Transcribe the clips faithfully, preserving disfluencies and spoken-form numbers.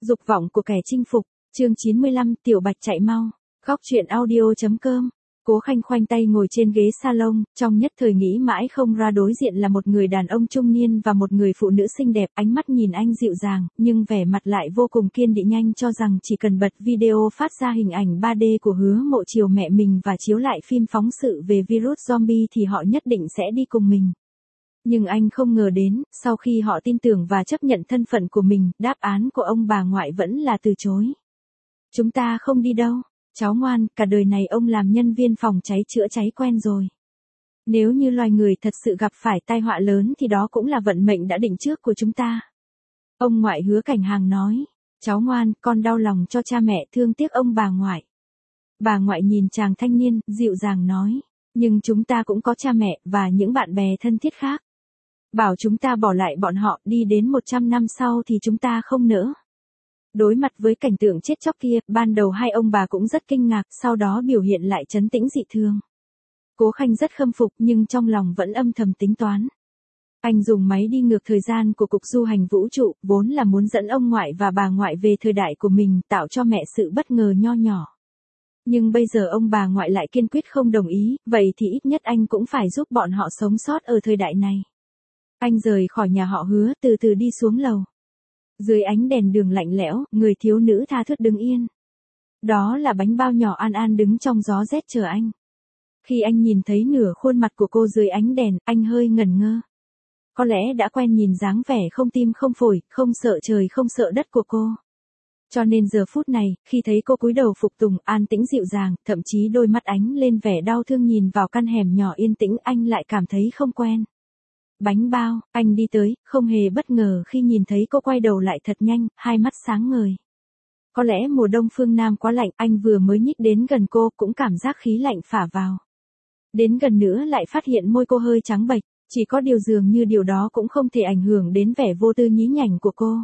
Dục vọng của kẻ chinh phục, chương chín mươi lăm, Tiểu Bạch chạy mau. Góc truyện audio.com. Cố Khanh khoanh tay ngồi trên ghế salon, trong nhất thời nghĩ mãi không ra đối diện là một người đàn ông trung niên và một người phụ nữ xinh đẹp, ánh mắt nhìn anh dịu dàng, nhưng vẻ mặt lại vô cùng kiên định. Nhanh cho rằng chỉ cần bật video phát ra hình ảnh ba D của Hứa Mộ Chiều mẹ mình và chiếu lại phim phóng sự về virus zombie thì họ nhất định sẽ đi cùng mình. Nhưng anh không ngờ đến, sau khi họ tin tưởng và chấp nhận thân phận của mình, đáp án của ông bà ngoại vẫn là từ chối. Chúng ta không đi đâu. Cháu ngoan, cả đời này ông làm nhân viên phòng cháy chữa cháy quen rồi. Nếu như loài người thật sự gặp phải tai họa lớn thì đó cũng là vận mệnh đã định trước của chúng ta. Ông ngoại Hứa Cảnh Hàng nói, cháu ngoan, con đau lòng cho cha mẹ, thương tiếc ông bà ngoại. Bà ngoại nhìn chàng thanh niên, dịu dàng nói, nhưng chúng ta cũng có cha mẹ và những bạn bè thân thiết khác. Bảo chúng ta bỏ lại bọn họ đi đến một trăm năm sau thì chúng ta không nỡ. Đối mặt với cảnh tượng chết chóc kia, ban đầu hai ông bà cũng rất kinh ngạc, sau đó biểu hiện lại trấn tĩnh dị thường. Cố Khanh rất khâm phục nhưng trong lòng vẫn âm thầm tính toán. Anh dùng máy đi ngược thời gian của Cục Du hành Vũ trụ, vốn là muốn dẫn ông ngoại và bà ngoại về thời đại của mình, tạo cho mẹ sự bất ngờ nho nhỏ. Nhưng bây giờ ông bà ngoại lại kiên quyết không đồng ý, vậy thì ít nhất anh cũng phải giúp bọn họ sống sót ở thời đại này. Anh rời khỏi nhà họ Hứa, từ từ đi xuống lầu. Dưới ánh đèn đường lạnh lẽo, người thiếu nữ tha thướt đứng yên. Đó là bánh bao nhỏ An An đứng trong gió rét chờ anh. Khi anh nhìn thấy nửa khuôn mặt của cô dưới ánh đèn, anh hơi ngẩn ngơ. Có lẽ đã quen nhìn dáng vẻ không tim không phổi, không sợ trời không sợ đất của cô. Cho nên giờ phút này, khi thấy cô cúi đầu phục tùng, an tĩnh dịu dàng, thậm chí đôi mắt ánh lên vẻ đau thương nhìn vào căn hẻm nhỏ yên tĩnh, anh lại cảm thấy không quen. Bánh bao, anh đi tới, không hề bất ngờ khi nhìn thấy cô quay đầu lại thật nhanh, hai mắt sáng ngời. Có lẽ mùa đông phương Nam quá lạnh, anh vừa mới nhích đến gần cô cũng cảm giác khí lạnh phả vào. Đến gần nữa lại phát hiện môi cô hơi trắng bệch, chỉ có điều dường như điều đó cũng không thể ảnh hưởng đến vẻ vô tư nhí nhảnh của cô.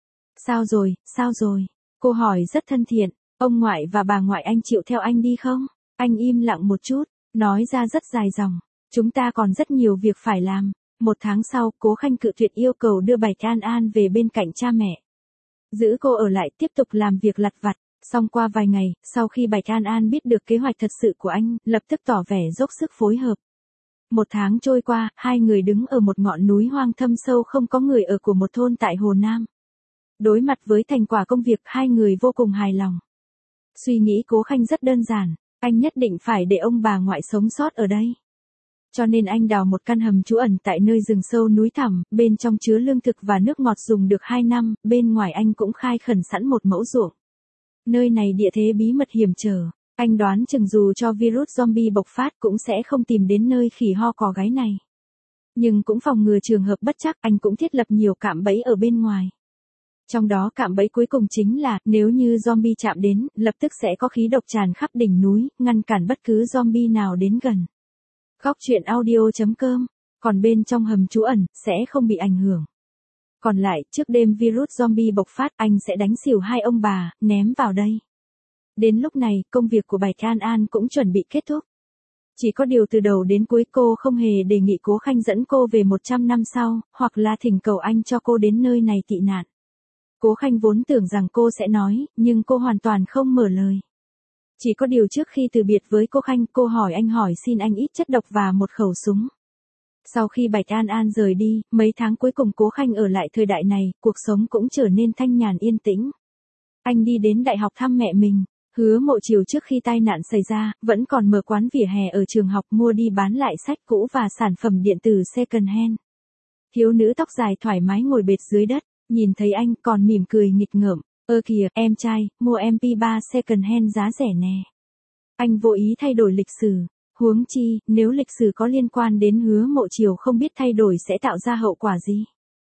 Sao rồi, sao rồi? Cô hỏi rất thân thiện, ông ngoại và bà ngoại anh chịu theo anh đi không? Anh im lặng một chút, nói ra rất dài dòng, chúng ta còn rất nhiều việc phải làm. Một tháng sau, Cố Khanh cự tuyệt yêu cầu đưa Bạch An An về bên cạnh cha mẹ. Giữ cô ở lại tiếp tục làm việc lặt vặt. Xong qua vài ngày, sau khi Bạch An An biết được kế hoạch thật sự của anh, lập tức tỏ vẻ dốc sức phối hợp. Một tháng trôi qua, hai người đứng ở một ngọn núi hoang thâm sâu không có người ở của một thôn tại Hồ Nam. Đối mặt với thành quả công việc, hai người vô cùng hài lòng. Suy nghĩ Cố Khanh rất đơn giản, anh nhất định phải để ông bà ngoại sống sót ở đây. Cho nên anh đào một căn hầm trú ẩn tại nơi rừng sâu núi thẳm, bên trong chứa lương thực và nước ngọt dùng được hai năm, bên ngoài anh cũng khai khẩn sẵn một mẫu ruộng. Nơi này địa thế bí mật hiểm trở, anh đoán chừng dù cho virus zombie bộc phát cũng sẽ không tìm đến nơi khỉ ho cò gáy này. Nhưng cũng phòng ngừa trường hợp bất trắc, anh cũng thiết lập nhiều cạm bẫy ở bên ngoài. Trong đó cạm bẫy cuối cùng chính là, nếu như zombie chạm đến, lập tức sẽ có khí độc tràn khắp đỉnh núi, ngăn cản bất cứ zombie nào đến gần. Góc truyện audio.com, còn bên trong hầm trú ẩn, sẽ không bị ảnh hưởng. Còn lại, trước đêm virus zombie bộc phát, anh sẽ đánh xỉu hai ông bà, ném vào đây. Đến lúc này, công việc của Bạch An An cũng chuẩn bị kết thúc. Chỉ có điều từ đầu đến cuối cô không hề đề nghị Cố Khanh dẫn cô về một trăm năm sau, hoặc là thỉnh cầu anh cho cô đến nơi này tị nạn. Cố Khanh vốn tưởng rằng cô sẽ nói, nhưng cô hoàn toàn không mở lời. Chỉ có điều trước khi từ biệt với cô Khanh, cô hỏi anh hỏi xin anh ít chất độc và một khẩu súng. Sau khi Bạch An An rời đi, mấy tháng cuối cùng Cố Khanh ở lại thời đại này, cuộc sống cũng trở nên thanh nhàn yên tĩnh. Anh đi đến đại học thăm mẹ mình. Hứa Mộ Chiều trước khi tai nạn xảy ra, vẫn còn mở quán vỉa hè ở trường học mua đi bán lại sách cũ và sản phẩm điện tử second hand. Thiếu nữ tóc dài thoải mái ngồi bệt dưới đất, nhìn thấy anh còn mỉm cười nghịch ngợm. Ơ kìa, em trai, mua em pê ba second hand giá rẻ nè. Anh vô ý thay đổi lịch sử. Huống chi, nếu lịch sử có liên quan đến Hứa Mộ Chiều không biết thay đổi sẽ tạo ra hậu quả gì.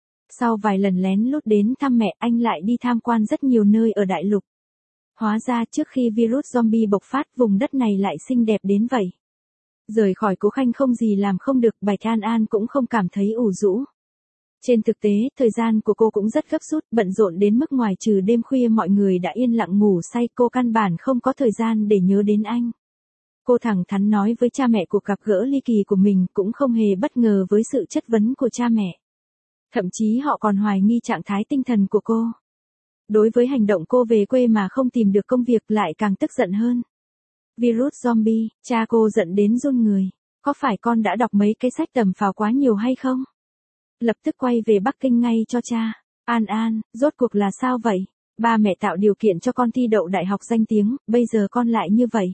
Sau vài lần lén lút đến thăm mẹ, anh lại đi tham quan rất nhiều nơi ở đại lục. Hóa ra trước khi virus zombie bộc phát, vùng đất này lại xinh đẹp đến vậy. Rời khỏi Cố Khanh không gì làm không được, Bạch An An cũng không cảm thấy ủ rũ. Trên thực tế, thời gian của cô cũng rất gấp rút, bận rộn đến mức ngoài trừ đêm khuya mọi người đã yên lặng ngủ say, cô căn bản không có thời gian để nhớ đến anh. Cô thẳng thắn nói với cha mẹ cuộc gặp gỡ ly kỳ của mình, cũng không hề bất ngờ với sự chất vấn của cha mẹ. Thậm chí họ còn hoài nghi trạng thái tinh thần của cô. Đối với hành động cô về quê mà không tìm được công việc lại càng tức giận hơn. Virus zombie, cha cô giận đến run người. Có phải con đã đọc mấy cái sách tầm phào quá nhiều hay không? Lập tức quay về Bắc Kinh ngay cho cha. An An, rốt cuộc là sao vậy? Ba mẹ tạo điều kiện cho con thi đậu đại học danh tiếng, bây giờ con lại như vậy.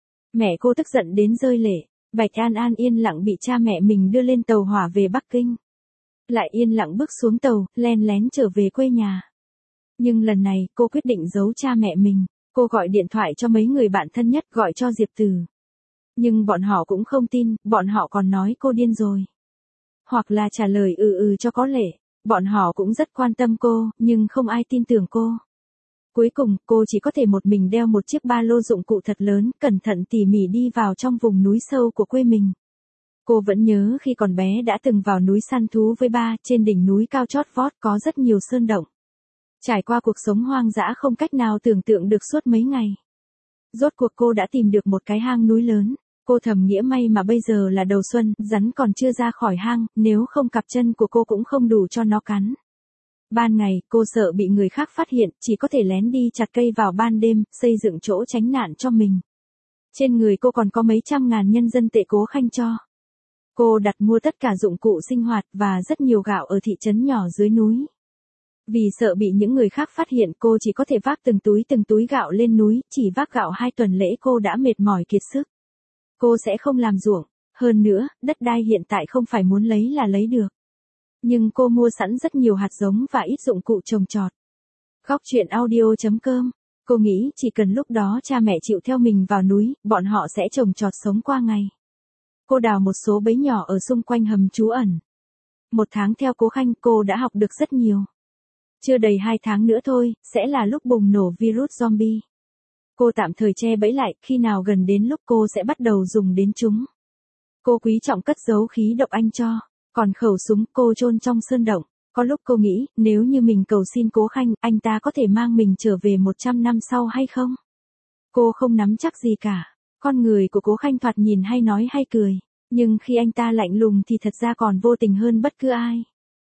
Mẹ cô tức giận đến rơi lệ. Bạch An An yên lặng bị cha mẹ mình đưa lên tàu hỏa về Bắc Kinh. Lại yên lặng bước xuống tàu, len lén trở về quê nhà. Nhưng lần này, cô quyết định giấu cha mẹ mình. Cô gọi điện thoại cho mấy người bạn thân nhất, gọi cho Diệp Từ. Nhưng bọn họ cũng không tin, bọn họ còn nói cô điên rồi. Hoặc là trả lời ừ ừ cho có lệ. Bọn họ cũng rất quan tâm cô, nhưng không ai tin tưởng cô. Cuối cùng, cô chỉ có thể một mình đeo một chiếc ba lô dụng cụ thật lớn, cẩn thận tỉ mỉ đi vào trong vùng núi sâu của quê mình. Cô vẫn nhớ khi còn bé đã từng vào núi săn thú với ba, trên đỉnh núi cao chót vót có rất nhiều sơn động. Trải qua cuộc sống hoang dã không cách nào tưởng tượng được suốt mấy ngày. Rốt cuộc cô đã tìm được một cái hang núi lớn. Cô thầm nghĩa may mà bây giờ là đầu xuân, rắn còn chưa ra khỏi hang, nếu không cặp chân của cô cũng không đủ cho nó cắn. Ban ngày, cô sợ bị người khác phát hiện, chỉ có thể lén đi chặt cây vào ban đêm, xây dựng chỗ tránh nạn cho mình. Trên người cô còn có mấy trăm ngàn nhân dân tệ Cố Khanh cho. Cô đặt mua tất cả dụng cụ sinh hoạt và rất nhiều gạo ở thị trấn nhỏ dưới núi. Vì sợ bị những người khác phát hiện, cô chỉ có thể vác từng túi từng túi gạo lên núi, chỉ vác gạo hai tuần lễ cô đã mệt mỏi kiệt sức. Cô sẽ không làm ruộng, hơn nữa, đất đai hiện tại không phải muốn lấy là lấy được. Nhưng cô mua sẵn rất nhiều hạt giống và ít dụng cụ trồng trọt. Góc truyện audio chấm com. Cô nghĩ chỉ cần lúc đó cha mẹ chịu theo mình vào núi, bọn họ sẽ trồng trọt sống qua ngày. Cô đào một số bẫy nhỏ ở xung quanh hầm trú ẩn. Một tháng theo Cố Khanh cô đã học được rất nhiều. Chưa đầy hai tháng nữa thôi, sẽ là lúc bùng nổ virus zombie. Cô tạm thời che bẫy lại, khi nào gần đến lúc cô sẽ bắt đầu dùng đến chúng. Cô quý trọng cất giấu khí độc anh cho. Còn khẩu súng cô chôn trong sơn động. Có lúc cô nghĩ, nếu như mình cầu xin Cố Khanh, anh ta có thể mang mình trở về một trăm năm sau hay không? Cô không nắm chắc gì cả. Con người của Cố Khanh thoạt nhìn hay nói hay cười. Nhưng khi anh ta lạnh lùng thì thật ra còn vô tình hơn bất cứ ai.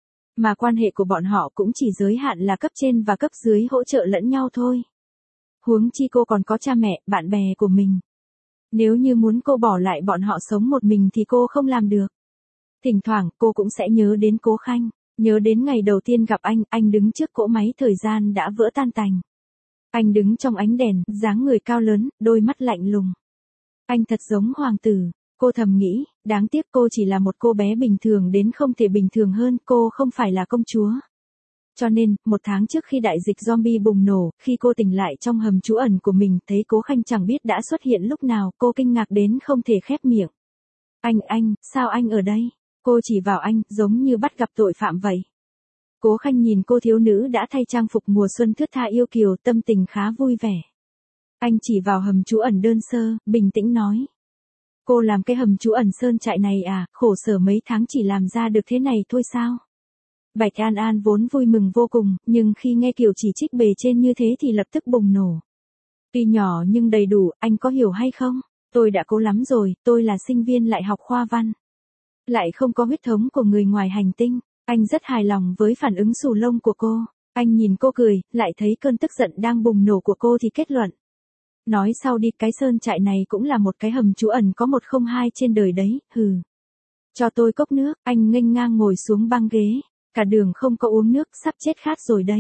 Mà quan hệ của bọn họ cũng chỉ giới hạn là cấp trên và cấp dưới hỗ trợ lẫn nhau thôi. Huống chi cô còn có cha mẹ, bạn bè của mình. Nếu như muốn cô bỏ lại bọn họ sống một mình thì cô không làm được. Thỉnh thoảng, cô cũng sẽ nhớ đến Cố Khanh, nhớ đến ngày đầu tiên gặp anh, anh đứng trước cỗ máy thời gian đã vỡ tan tành. Anh đứng trong ánh đèn, dáng người cao lớn, đôi mắt lạnh lùng. Anh thật giống hoàng tử, cô thầm nghĩ, đáng tiếc cô chỉ là một cô bé bình thường đến không thể bình thường hơn, cô không phải là công chúa. Cho nên, một tháng trước khi đại dịch zombie bùng nổ, khi cô tỉnh lại trong hầm trú ẩn của mình, thấy Cố Khanh chẳng biết đã xuất hiện lúc nào, cô kinh ngạc đến không thể khép miệng. Anh, anh, sao anh ở đây? Cô chỉ vào anh, giống như bắt gặp tội phạm vậy. Cố Khanh nhìn cô thiếu nữ đã thay trang phục mùa xuân thướt tha yêu kiều, tâm tình khá vui vẻ. Anh chỉ vào hầm trú ẩn đơn sơ, bình tĩnh nói. Cô làm cái hầm trú ẩn sơn trại này à, khổ sở mấy tháng chỉ làm ra được thế này thôi sao? Bạch An An vốn vui mừng vô cùng, nhưng khi nghe kiểu chỉ trích bề trên như thế thì lập tức bùng nổ. Tuy nhỏ nhưng đầy đủ, anh có hiểu hay không? Tôi đã cố lắm rồi, tôi là sinh viên lại học khoa văn. Lại không có huyết thống của người ngoài hành tinh. Anh rất hài lòng với phản ứng xù lông của cô. Anh nhìn cô cười, lại thấy cơn tức giận đang bùng nổ của cô thì kết luận. Nói sau đi, cái sơn trại này cũng là một cái hầm trú ẩn có một không hai trên đời đấy, hừ. Cho tôi cốc nước, anh nghênh ngang ngồi xuống băng ghế. Cả đường không có uống nước, sắp chết khát rồi đây.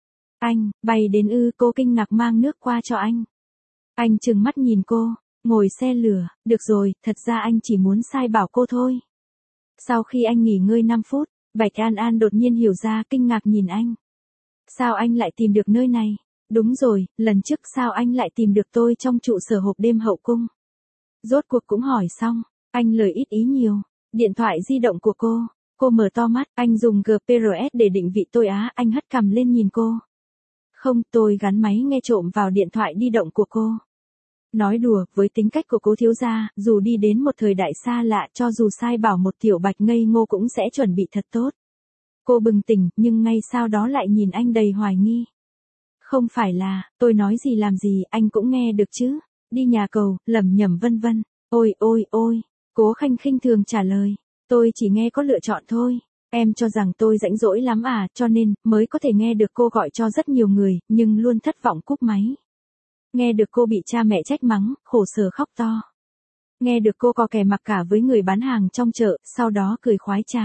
Anh, bay đến ư, cô kinh ngạc mang nước qua cho anh. Anh trừng mắt nhìn cô, ngồi xe lửa, được rồi, thật ra anh chỉ muốn sai bảo cô thôi. Sau khi anh nghỉ ngơi năm phút, Bạch An An đột nhiên hiểu ra, kinh ngạc nhìn anh. Sao anh lại tìm được nơi này? Đúng rồi, lần trước sao anh lại tìm được tôi trong trụ sở hộp đêm hậu cung? Rốt cuộc cũng hỏi xong, anh lời ít ý nhiều. Điện thoại di động của cô, cô mở to mắt, anh dùng giê pê rờ ét để định vị tôi á, anh hất cằm lên nhìn cô. Không, tôi gắn máy nghe trộm vào điện thoại di động của cô. Nói đùa, với tính cách của Cố thiếu gia, dù đi đến một thời đại xa lạ, cho dù sai bảo một tiểu bạch ngây ngô cũng sẽ chuẩn bị thật tốt. Cô bừng tỉnh, nhưng ngay sau đó lại nhìn anh đầy hoài nghi. Không phải là, tôi nói gì làm gì, anh cũng nghe được chứ. Đi nhà cầu, lẩm nhẩm vân vân. Ôi ôi ôi, Cố Khanh khinh thường trả lời. Tôi chỉ nghe có lựa chọn thôi. Em cho rằng tôi rảnh rỗi lắm à, cho nên, mới có thể nghe được cô gọi cho rất nhiều người, nhưng luôn thất vọng cúp máy. Nghe được cô bị cha mẹ trách mắng, khổ sở khóc to. Nghe được cô co kè mặc cả với người bán hàng trong chợ, sau đó cười khoái trá.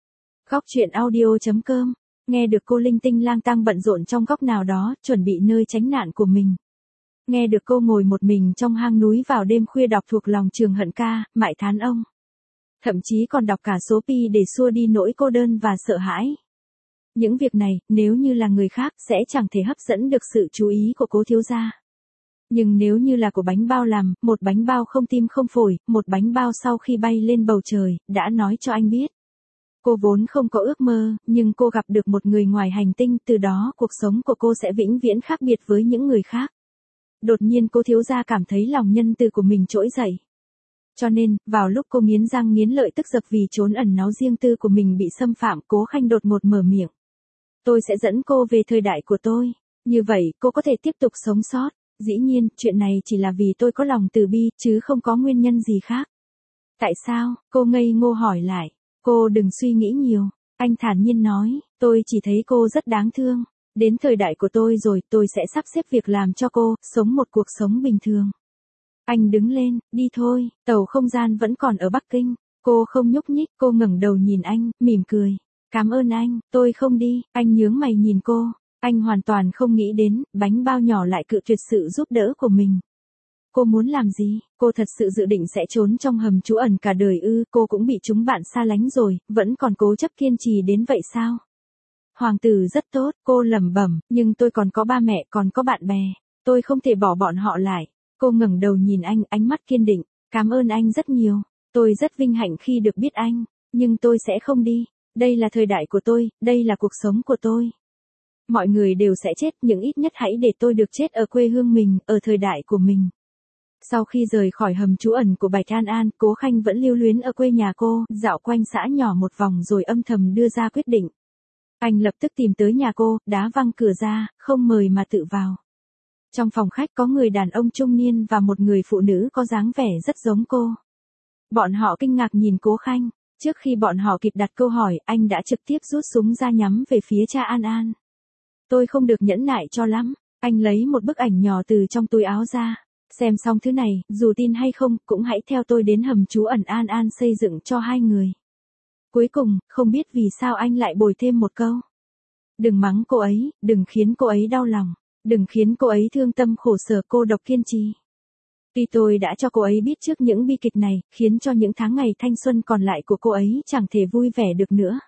Góc chuyện audio chấm com. Nghe được cô linh tinh lang tăng bận rộn trong góc nào đó, chuẩn bị nơi tránh nạn của mình. Nghe được cô ngồi một mình trong hang núi vào đêm khuya đọc thuộc lòng Trường Hận ca, Mại Thán Ông. Thậm chí còn đọc cả số pi để xua đi nỗi cô đơn và sợ hãi. Những việc này, nếu như là người khác, sẽ chẳng thể hấp dẫn được sự chú ý của cố thiếu gia. Nhưng nếu như là của bánh bao làm, một bánh bao không tim không phổi, một bánh bao sau khi bay lên bầu trời, đã nói cho anh biết. Cô vốn không có ước mơ, nhưng cô gặp được một người ngoài hành tinh, từ đó cuộc sống của cô sẽ vĩnh viễn khác biệt với những người khác. Đột nhiên cô thiếu gia cảm thấy lòng nhân từ của mình trỗi dậy. Cho nên, vào lúc cô nghiến răng nghiến lợi tức giận vì trốn ẩn náu riêng tư của mình bị xâm phạm, Cố Khanh đột ngột mở miệng. Tôi sẽ dẫn cô về thời đại của tôi. Như vậy, cô có thể tiếp tục sống sót. Dĩ nhiên, chuyện này chỉ là vì tôi có lòng từ bi, chứ không có nguyên nhân gì khác. Tại sao? Cô ngây ngô hỏi lại. Cô đừng suy nghĩ nhiều. Anh thản nhiên nói, tôi chỉ thấy cô rất đáng thương. Đến thời đại của tôi rồi, tôi sẽ sắp xếp việc làm cho cô, sống một cuộc sống bình thường. Anh đứng lên, đi thôi, tàu không gian vẫn còn ở Bắc Kinh. Cô không nhúc nhích, cô ngẩng đầu nhìn anh, mỉm cười. Cảm ơn anh, tôi không đi, anh nhướng mày nhìn cô. Anh hoàn toàn không nghĩ đến, bánh bao nhỏ lại cự tuyệt sự giúp đỡ của mình. Cô muốn làm gì? Cô thật sự dự định sẽ trốn trong hầm trú ẩn cả đời ư? Cô cũng bị chúng bạn xa lánh rồi, vẫn còn cố chấp kiên trì đến vậy sao? Hoàng tử rất tốt, cô lẩm bẩm, nhưng tôi còn có ba mẹ, còn có bạn bè. Tôi không thể bỏ bọn họ lại. Cô ngẩng đầu nhìn anh, ánh mắt kiên định. Cảm ơn anh rất nhiều. Tôi rất vinh hạnh khi được biết anh. Nhưng tôi sẽ không đi. Đây là thời đại của tôi, đây là cuộc sống của tôi. Mọi người đều sẽ chết, nhưng ít nhất hãy để tôi được chết ở quê hương mình, ở thời đại của mình. Sau khi rời khỏi hầm trú ẩn của Bạch An An, Cố Khanh vẫn lưu luyến ở quê nhà cô, dạo quanh xã nhỏ một vòng rồi âm thầm đưa ra quyết định. Anh lập tức tìm tới nhà cô, đá văng cửa ra, không mời mà tự vào. Trong phòng khách có người đàn ông trung niên và một người phụ nữ có dáng vẻ rất giống cô. Bọn họ kinh ngạc nhìn Cố Khanh. Trước khi bọn họ kịp đặt câu hỏi, anh đã trực tiếp rút súng ra nhắm về phía cha An An. Tôi không được nhẫn nại cho lắm. Anh lấy một bức ảnh nhỏ từ trong túi áo ra. Xem xong thứ này, dù tin hay không, cũng hãy theo tôi đến hầm trú ẩn An An xây dựng cho hai người. Cuối cùng, không biết vì sao anh lại bồi thêm một câu. Đừng mắng cô ấy, đừng khiến cô ấy đau lòng. Đừng khiến cô ấy thương tâm khổ sở cô độc kiên trì. Tuy tôi đã cho cô ấy biết trước những bi kịch này, khiến cho những tháng ngày thanh xuân còn lại của cô ấy chẳng thể vui vẻ được nữa.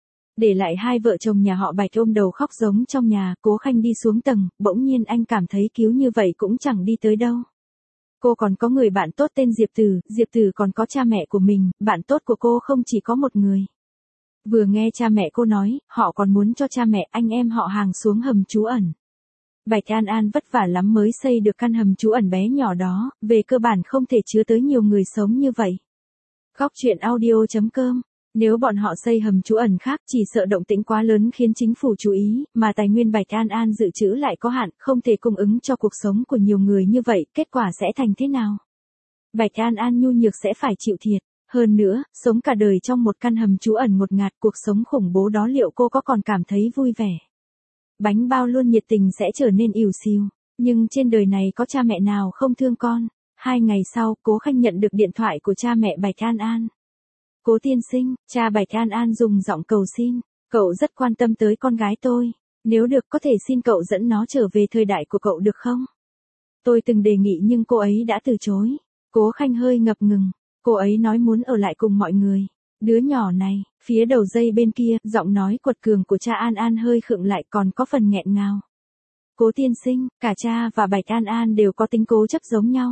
Để lại hai vợ chồng nhà họ Bạch ôm đầu khóc giống trong nhà, Cố Khanh đi xuống tầng, bỗng nhiên anh cảm thấy cứu như vậy cũng chẳng đi tới đâu. Cô còn có người bạn tốt tên Diệp Tử, Diệp Tử còn có cha mẹ của mình, bạn tốt của cô không chỉ có một người. Vừa nghe cha mẹ cô nói, họ còn muốn cho cha mẹ anh em họ hàng xuống hầm trú ẩn. Bạch An An vất vả lắm mới xây được căn hầm trú ẩn bé nhỏ đó, về cơ bản không thể chứa tới nhiều người sống như vậy. Góc chuyện audio chấm com. Nếu bọn họ xây hầm trú ẩn khác chỉ sợ động tĩnh quá lớn khiến chính phủ chú ý, mà tài nguyên Bạch An An dự trữ lại có hạn, không thể cung ứng cho cuộc sống của nhiều người như vậy, kết quả sẽ thành thế nào? Bạch An An nhu nhược sẽ phải chịu thiệt. Hơn nữa, sống cả đời trong một căn hầm trú ẩn ngột ngạt, cuộc sống khủng bố đó liệu cô có còn cảm thấy vui vẻ? Bánh bao luôn nhiệt tình sẽ trở nên ỉu xìu. Nhưng trên đời này có cha mẹ nào không thương con? Hai ngày sau, Cố Khanh nhận được điện thoại của cha mẹ Bạch An An. Cố tiên sinh, cha Bạch An An dùng giọng cầu xin. Cậu rất quan tâm tới con gái tôi. Nếu được có thể xin cậu dẫn nó trở về thời đại của cậu được không? Tôi từng đề nghị nhưng cô ấy đã từ chối. Cố Khanh hơi ngập ngừng. Cô ấy nói muốn ở lại cùng mọi người. Đứa nhỏ này, phía đầu dây bên kia, giọng nói quật cường của cha An An hơi khựng lại còn có phần nghẹn ngào. Cố tiên sinh, cả cha và Bạch An An đều có tính cố chấp giống nhau.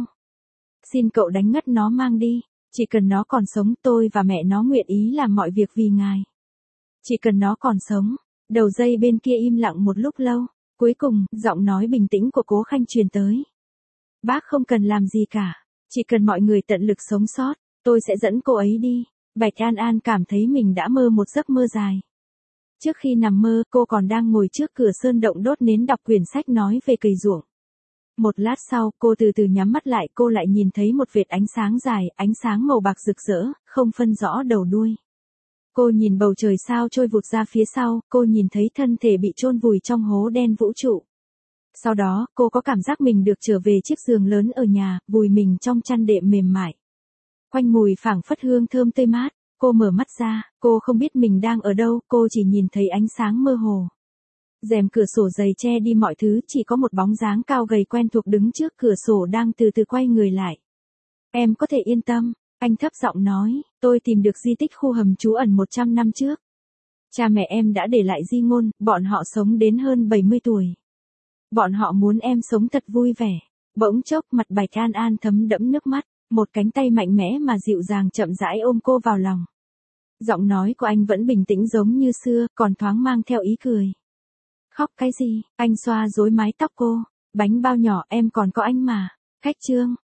Xin cậu đánh ngất nó mang đi. Chỉ cần nó còn sống, tôi và mẹ nó nguyện ý làm mọi việc vì ngài. Chỉ cần nó còn sống. Đầu dây bên kia im lặng một lúc lâu. Cuối cùng, giọng nói bình tĩnh của Cố Khanh truyền tới. Bác không cần làm gì cả. Chỉ cần mọi người tận lực sống sót, tôi sẽ dẫn cô ấy đi. Bạch An An cảm thấy mình đã mơ một giấc mơ dài. Trước khi nằm mơ, cô còn đang ngồi trước cửa sơn động đốt nến đọc quyển sách nói về cày ruộng. Một lát sau, cô từ từ nhắm mắt lại, cô lại nhìn thấy một vệt ánh sáng dài, ánh sáng màu bạc rực rỡ, không phân rõ đầu đuôi. Cô nhìn bầu trời sao trôi vụt ra phía sau, cô nhìn thấy thân thể bị chôn vùi trong hố đen vũ trụ. Sau đó, cô có cảm giác mình được trở về chiếc giường lớn ở nhà, vùi mình trong chăn đệm mềm mại. Quanh mùi phảng phất hương thơm tươi mát, cô mở mắt ra, cô không biết mình đang ở đâu, cô chỉ nhìn thấy ánh sáng mơ hồ. Rèm cửa sổ dày che đi mọi thứ, chỉ có một bóng dáng cao gầy quen thuộc đứng trước cửa sổ đang từ từ quay người lại. Em có thể yên tâm, anh thấp giọng nói, tôi tìm được di tích khu hầm trú ẩn một trăm năm trước. Cha mẹ em đã để lại di ngôn, bọn họ sống đến hơn bảy mươi tuổi. Bọn họ muốn em sống thật vui vẻ. Bỗng chốc mặt Bạch An An thấm đẫm nước mắt, một cánh tay mạnh mẽ mà dịu dàng chậm rãi ôm cô vào lòng. Giọng nói của anh vẫn bình tĩnh giống như xưa, còn thoáng mang theo ý cười. Khóc cái gì, anh xoa rối mái tóc cô, bánh bao nhỏ em còn có anh mà. Khách trương,